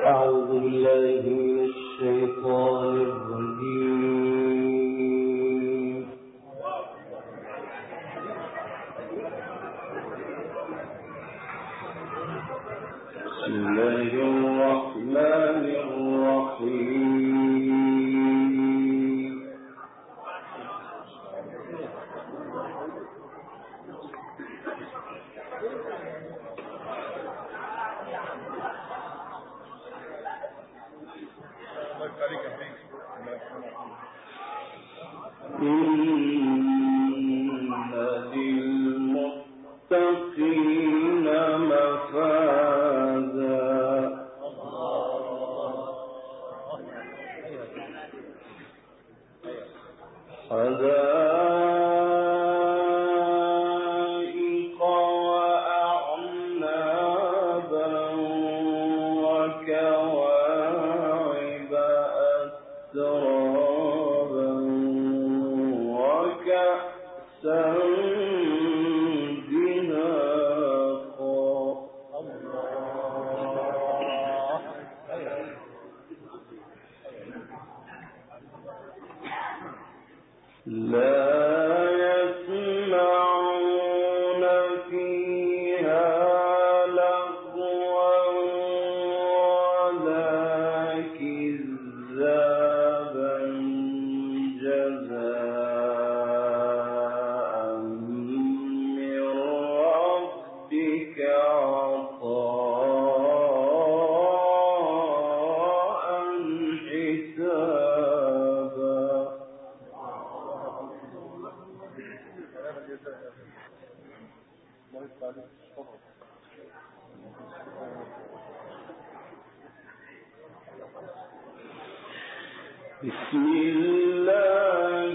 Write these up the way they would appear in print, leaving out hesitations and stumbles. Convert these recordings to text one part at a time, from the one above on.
أعوذ بالله من الشيطان الرجيم. بسم الله الرحمن الرحيم. للمتقين مفازا حدائق وأعنابا وكواعب أترابا وكأسا لا يسمعون فيها لغوا ولا كذابا جزاء من ربك عطاء حسابا. بسم الله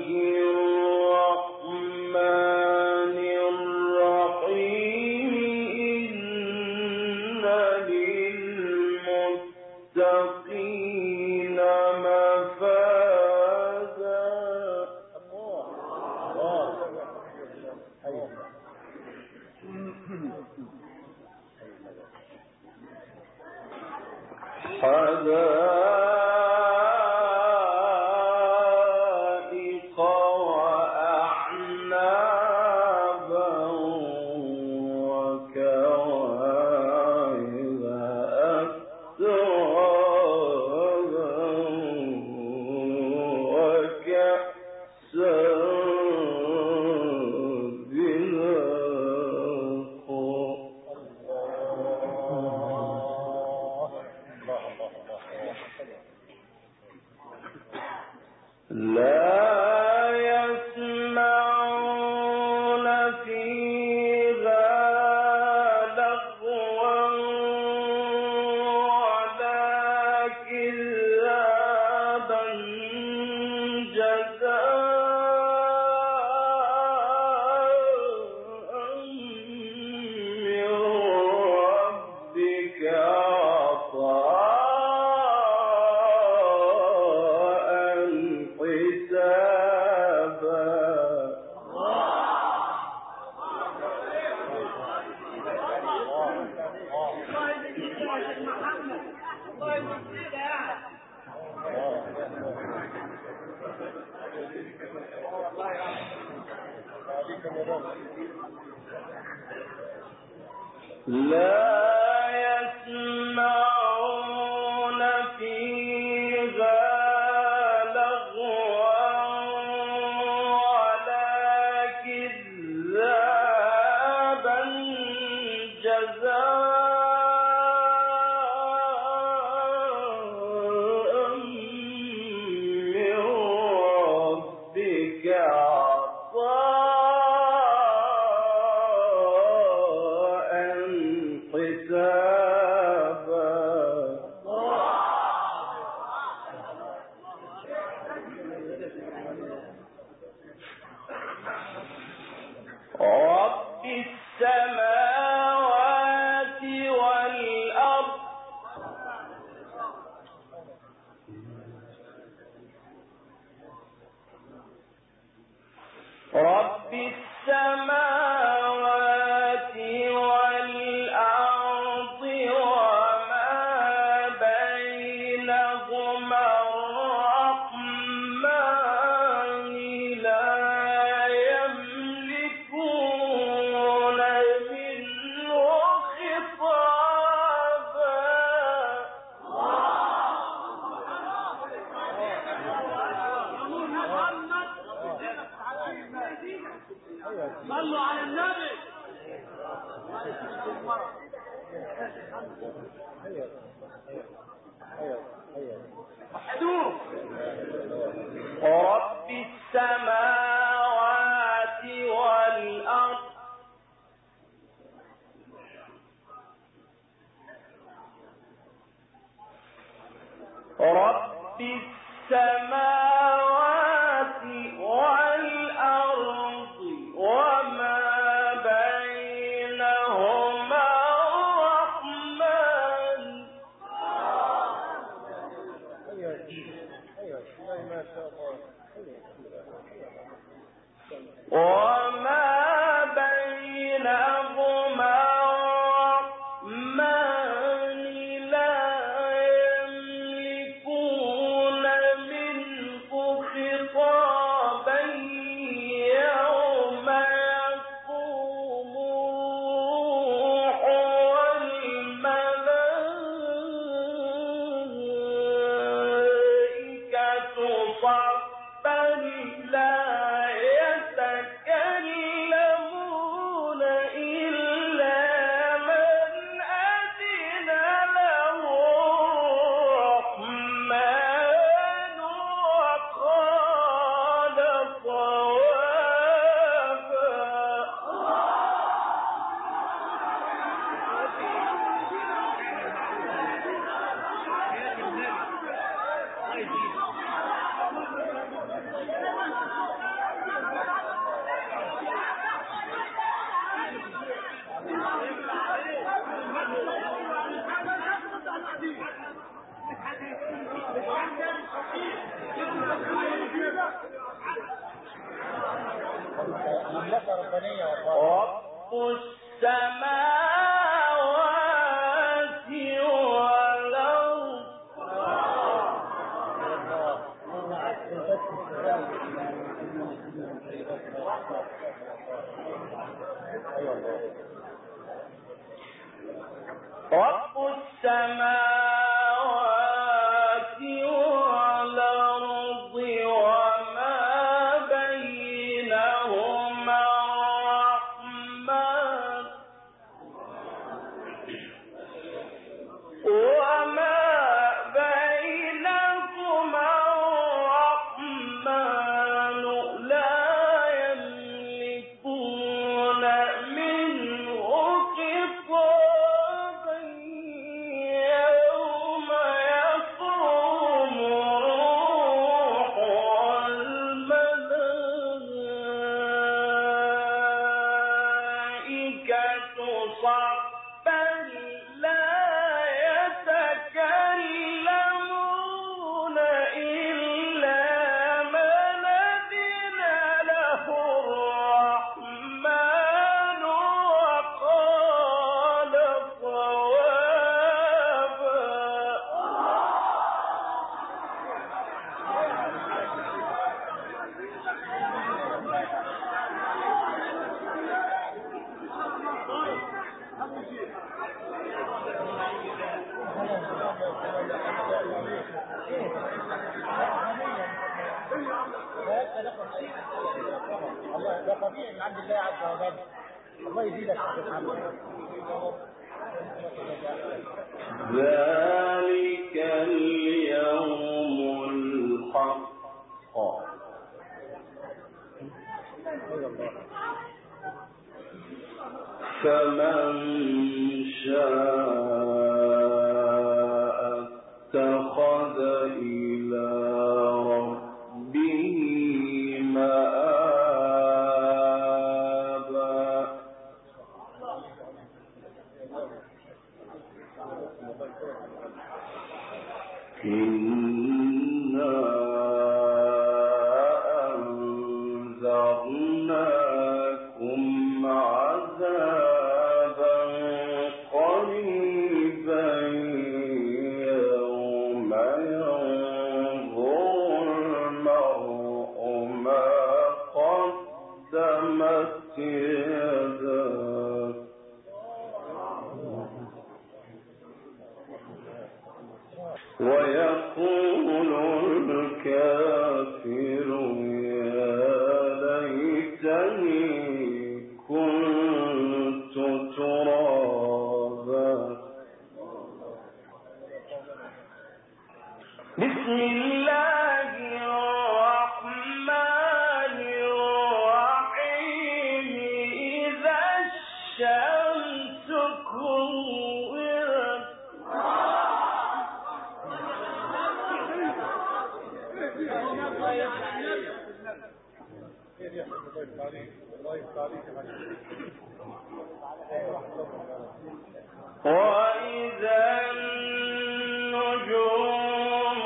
الرحمن الرحيم. إن للمتقين مفازا حدائق وأعنابا وكواعب أترابا وكأسا لا يسمعون فيها لغوا ولا كذابا جزاء من ربك عطاء لا يسمعون فيها لغوا ولا كذابا جزاء من ربك عطاء حسابا. رب السماوات والأرض رب السماوات والأرض وما بينهما الرحمن وما بينهما الرحمن لا يملكون منه خطابا يوم يقوم الروح والملائكة صفا لا يتكلمون إلا من أذن له الرحمن وقال رب السماوات والأرض رب السماوات والأرض وما بينهما الرحمن وما بينهما الرحمن لا يملكون منه خطابا يوم يقوم الروح والملائكة صفا لا يتكلمون إلا من أذن له الرحمن وقال صوابا ده طبيعي من عند الله عز وجل. الله يزيدك ذلك اليوم الحق فمن شاء اتخذ إلى ربه مآبا إنا أنذرناكم عذابا قريبا يوم ينظر المرء ما قدمت يداه ويقول الكافر يا ليتني كنت ترابا وإذا النجوم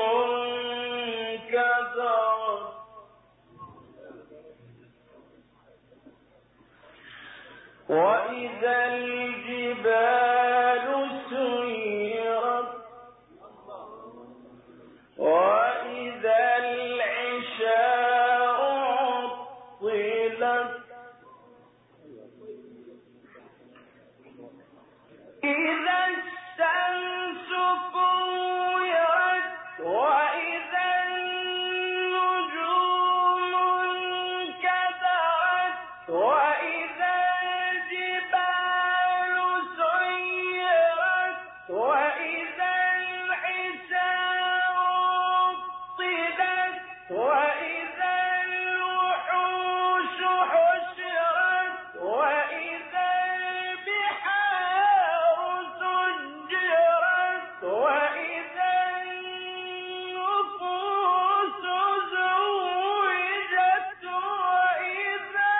انكدرت وإذا الجبال سيرت وإذا العشار عطلت إذا الشمس كورت وإذا النجوم انكدرت وإذا الجبال سيرت وإذا العشار عطلت وإذا الوحوش حشرت وإذا وإذا النفوس زوجت وإذا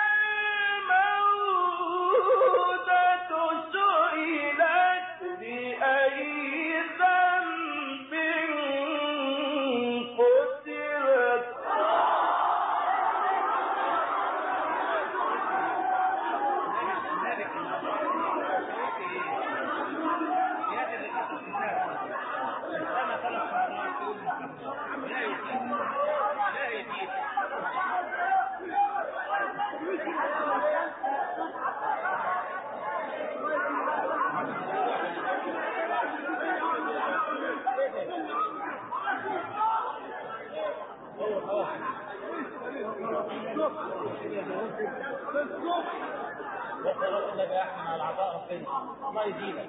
الموءودة سئلت بأي ذنب قتلت الله يزيدك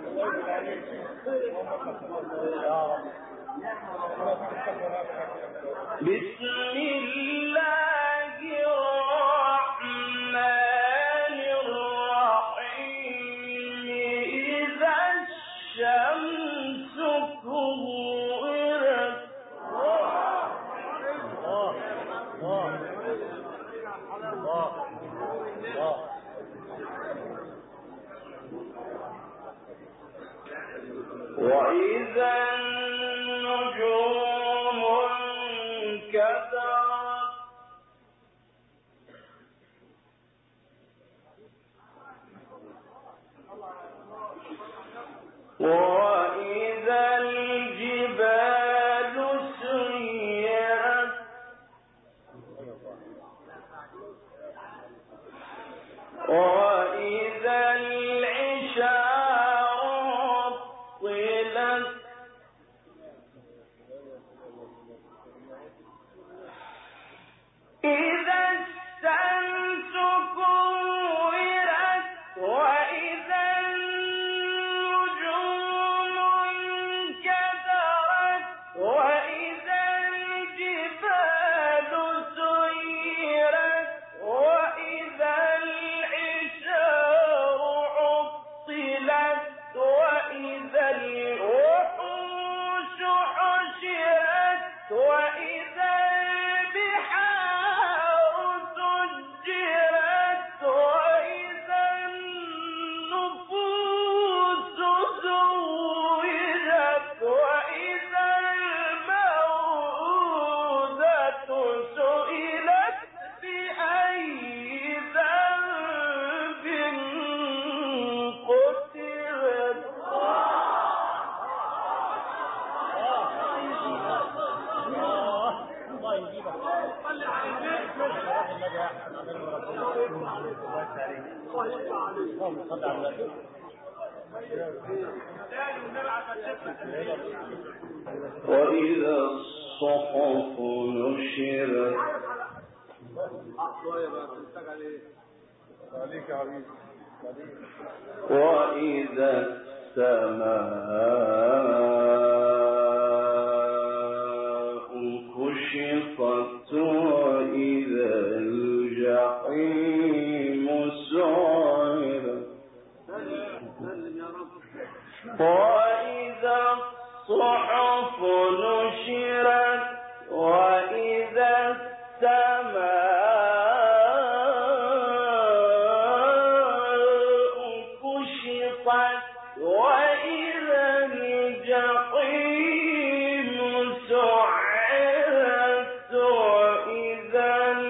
بسم الله الرحمن الرحيم إذا الشمس كورت وإذا النجوم انكدرت وإذا الجبال سيرت وإذا العشار عطلت إذا الشمس كورت وإذا النجوم انكدرت وإذا الجبال سيرت وإذا العشار عطلت وإذا الوحوش حشرت وإذا وإذا الصحف نشرت وإذا السماء الصحف نشرت وإذا السماء كشطت وإذا الجحيم سعرت وإذا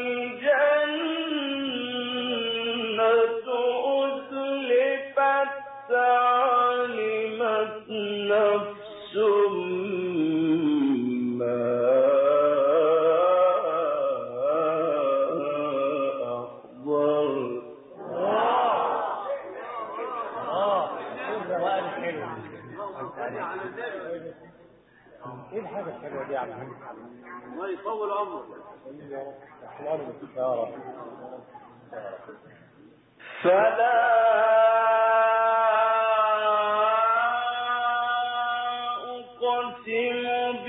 الجنة أزلفت علمت نفس ما ايه الحاجة الحلوة دي يا عم؟ الله يطول عمرك. يا رب. فلا أقسم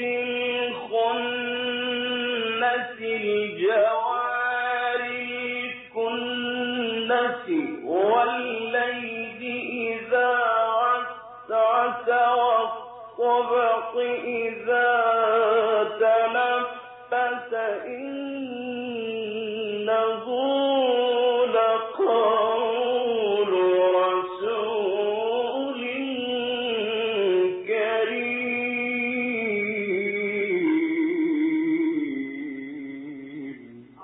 بالخنس الجوار الكنس والليل إذا عسعس والصبح إذا تنفس إنه لقول رسول كريم.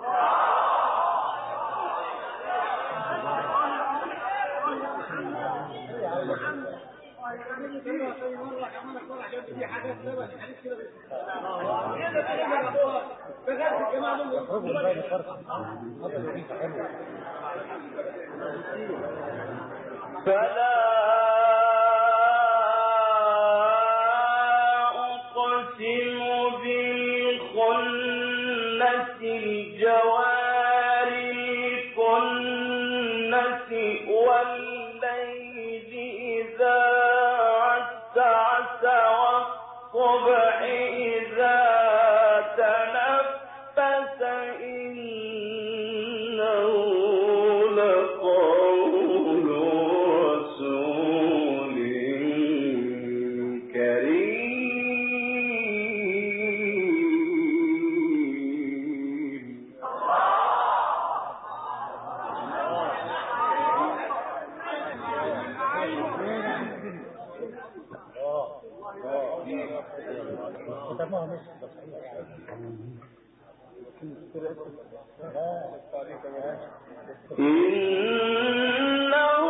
فلا أقسم بالخنس الجوار الكنس والليل إذا عسعس والصبح إذا تنفس إنه لقول رسول كريم. إنه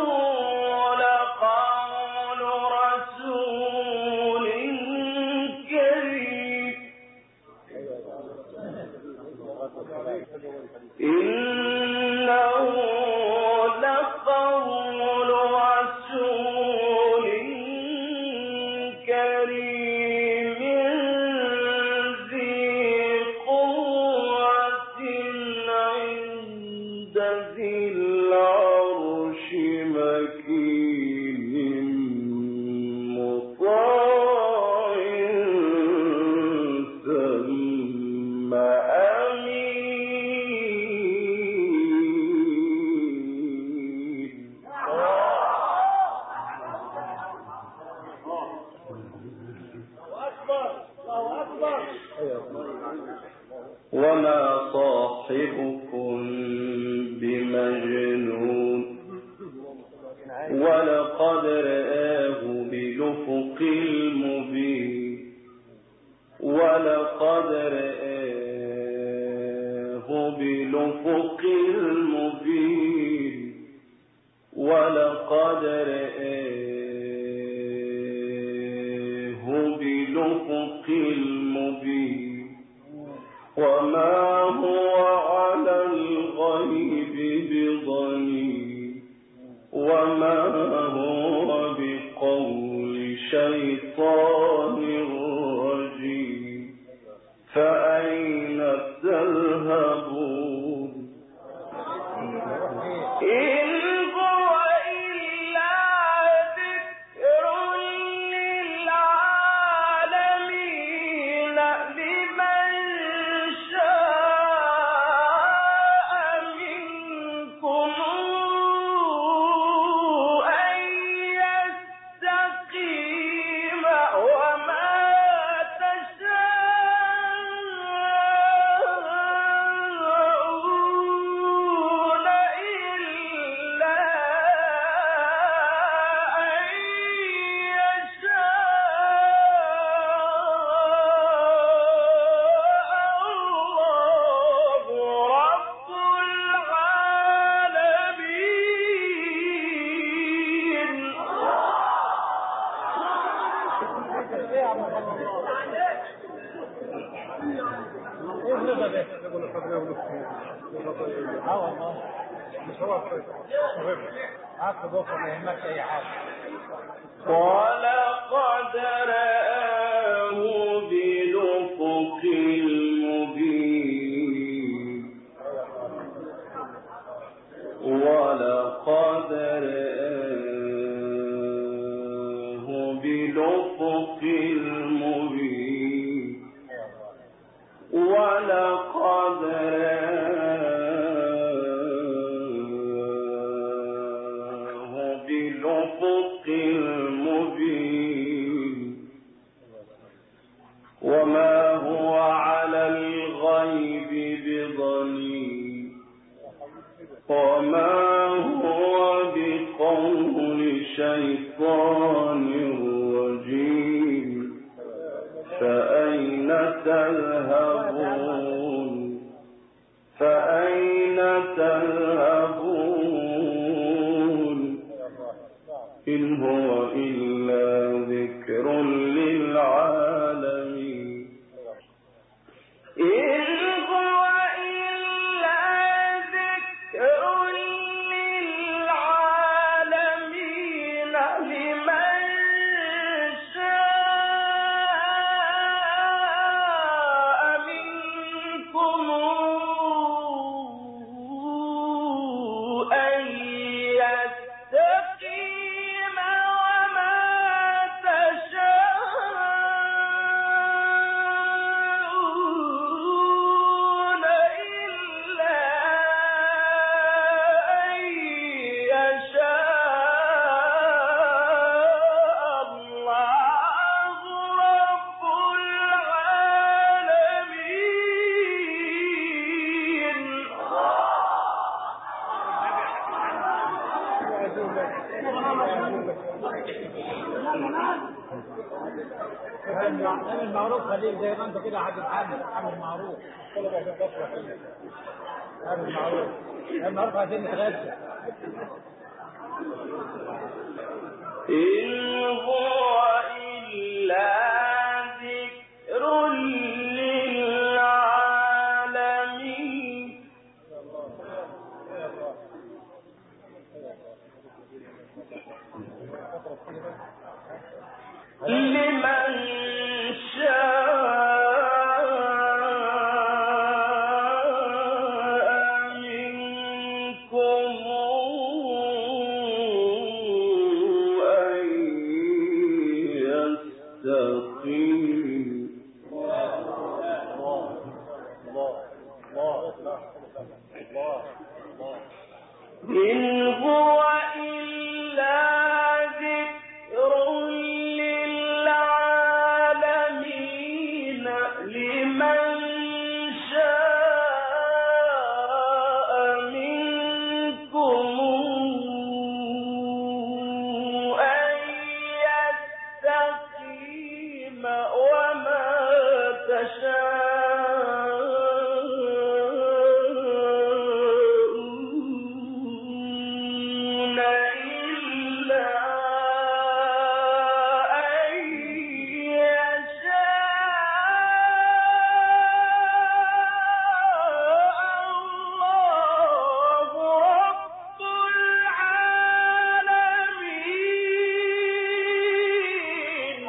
لقول رسول كريم. إنه لقول رسول كريم ذي قوة عند ذي العرش مكين مطاع ثم أمين. وما صاحبكم بمجنون ولقد رآه بالأفق المبين ولقد رآه بالأفق المبين ولقد رآه بالأفق المبين وما هو على الغيب بضنين وما هو بقول شيطان رجيم فأين تذهبون إن هو إلا ذكر للعالمين رضا ده والله مش هو عقل بكره ما يهمكش اي حاجه. ولقد رآه بالأفق المبين ولقد رآه بالأفق المبين ولقد رآه بالأفق المبين وما هو على الغيب بضنين وما هو بقول شيطان رجيم فأين تذهبون فأين تذهبون إن هو إلا ذكر للعالمين إن هو إلا ذكر للعالمين لمن شاء منكم أن يستقيم وما تشاءون إلا أن يشاء الله رب العالمين. اعمل معروف خليك زي ما انت كده هتتعامل اعمل معروف اعمل معروف المعروف عايزين نتغدى. إن هو إلا ذكر للعالمين لمن شاء منكم أن يستقيم إن هو إلا ذكر للعالمين لمن شاء منكم أن يستقيم وما تشاءون إلا أن يشاء الله رب العالمين.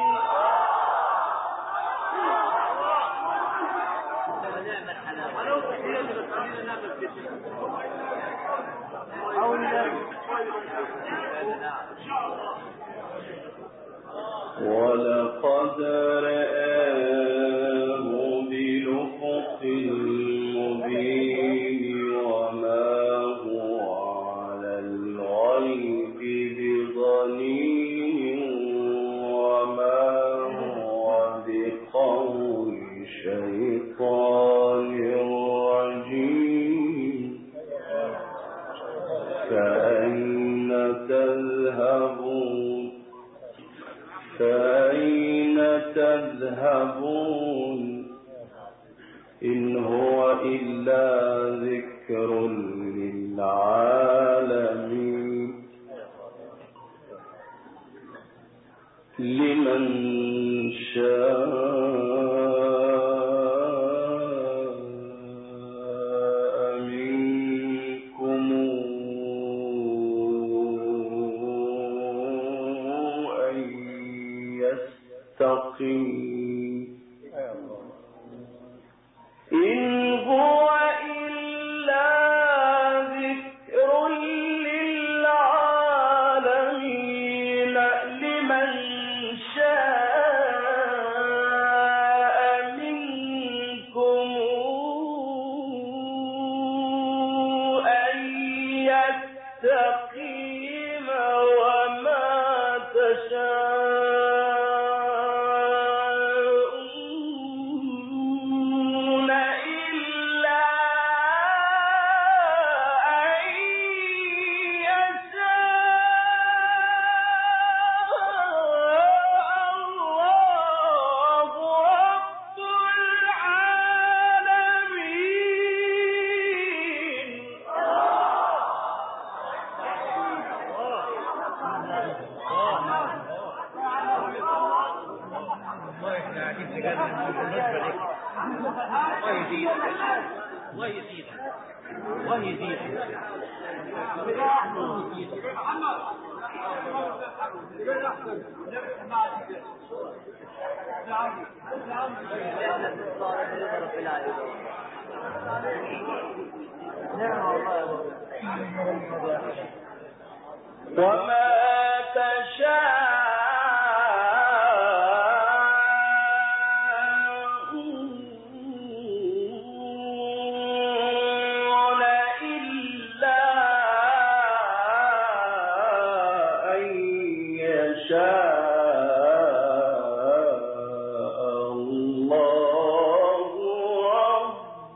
ولقد رآه بالأفق المبين وما هو على الغيب بضنين وما هو بقول شيطان رجيم فأين تذهبون فأين تذهبون إن هو إلا ذكر للعالمين لمن شاء الله يزيدك الله يزيدك وما تشاءون إلا أن يشاء الله رب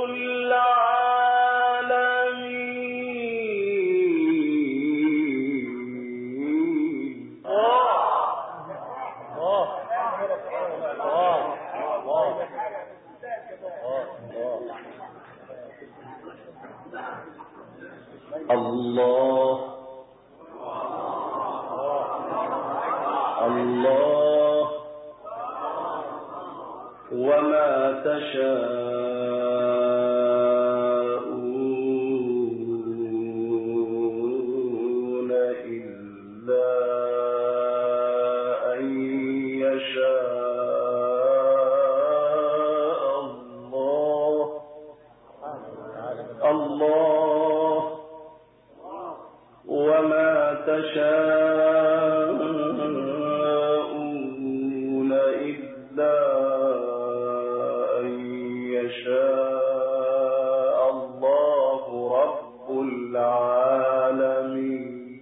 الله الله وما تشاءون إلا أن يشاء الله الله وما تشاءون إلا أن يشاء الله رب العالمين.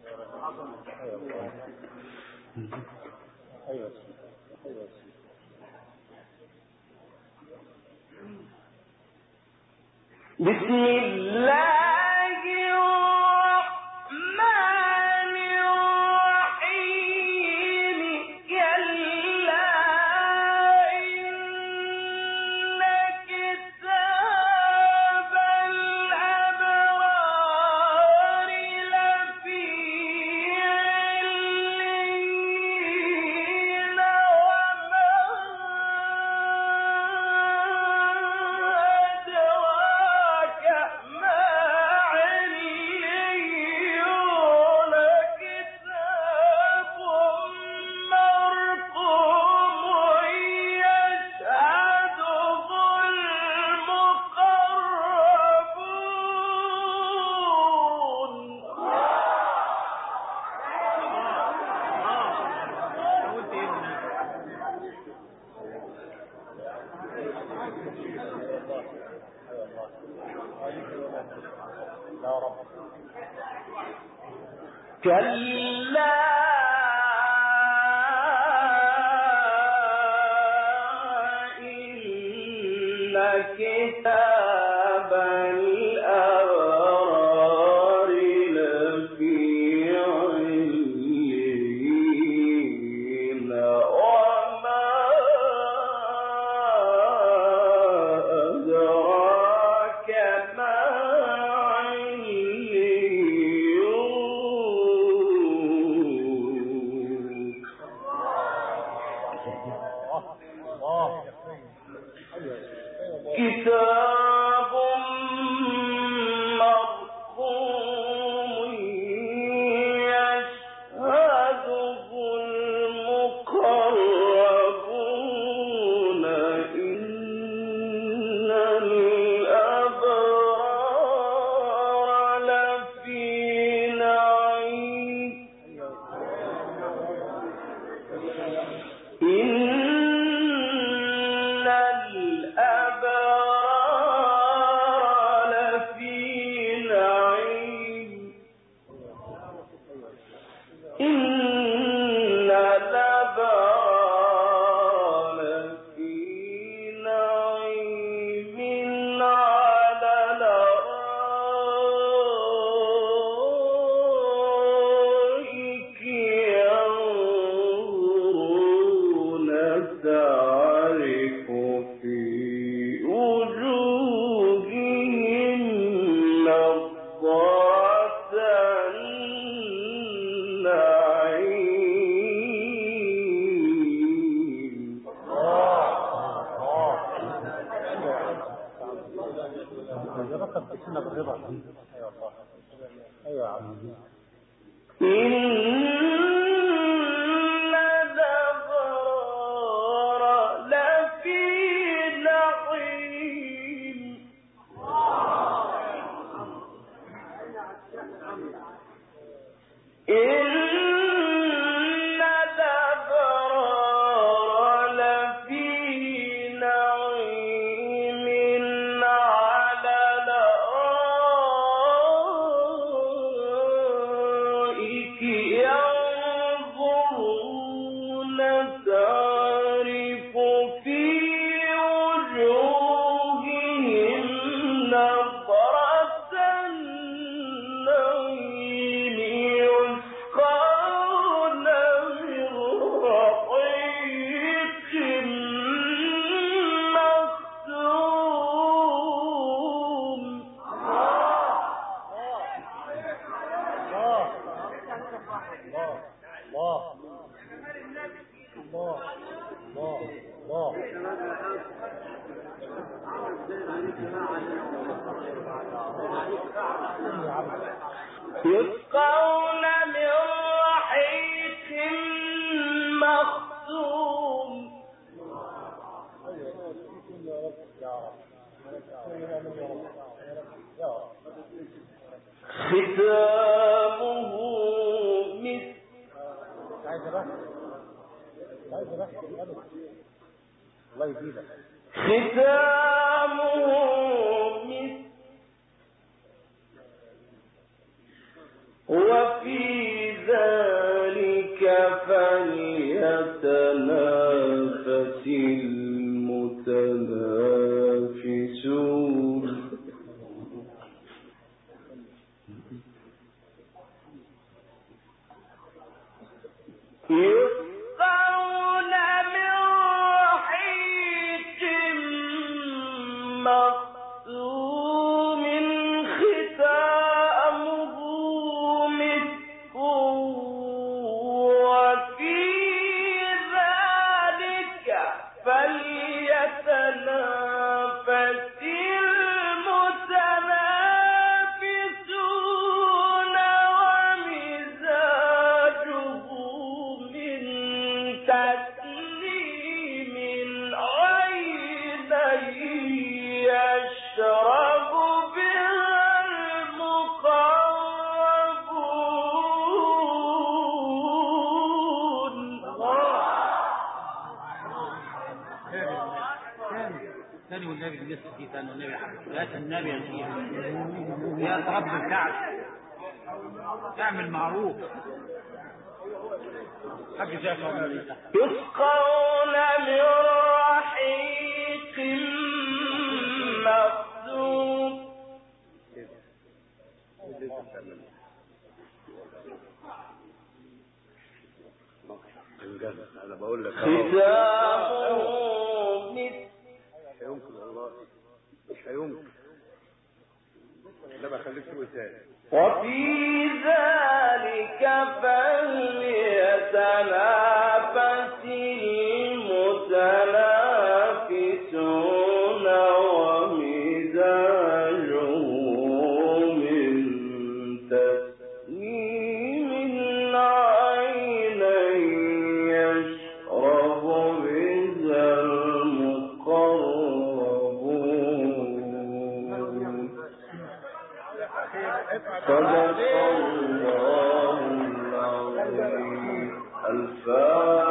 بسم الله الرحمن الرحيم كلا إن كتاب الأبرار لفي عليين وما أدراك ما عليون كتاب مرقوم يشهده المقربون. كلا إن كتاب الأبرار لفي عليين وما أدراك ما عليون. كتاب مرقوم يشهده المقربون إن الأبرار لفي نعيم إن الأبرار فكر في سنة الرضا. ايوه الله. ايوه يا عم. إن الأبرار لفي نعيم إن الأبرار لفي نعيم على الأرائك ينظرون تعرف في وجوههم نظرة النعيم يسقون من رحيق مختوم يسقون من رحيق مختوم ختامه مسك الله يزيدك. ختامه مسك وفي ذلك فليتنافس المتنافسون يسقون من رحيق مختوم ختامه مسك وفي ذلك فليتنافس المتنافسون ومزاجه من تسليم عينا يشرب بها المقربون ثاني والنبي لسه في ثاني والنبي لا النبي يا رب الكعب اعمل معروف حق شاف يسقون من رحيق مختوم انا بقول لك ختامه مسك مش هيمكن والله مش هيمكن. لا خليك تقول تاني. وفي ذلك فليتنافس المتنافسون ومزاجه من تسنيم عينا يشرب بها المقربون صدق الله العظيم. الفاتحة.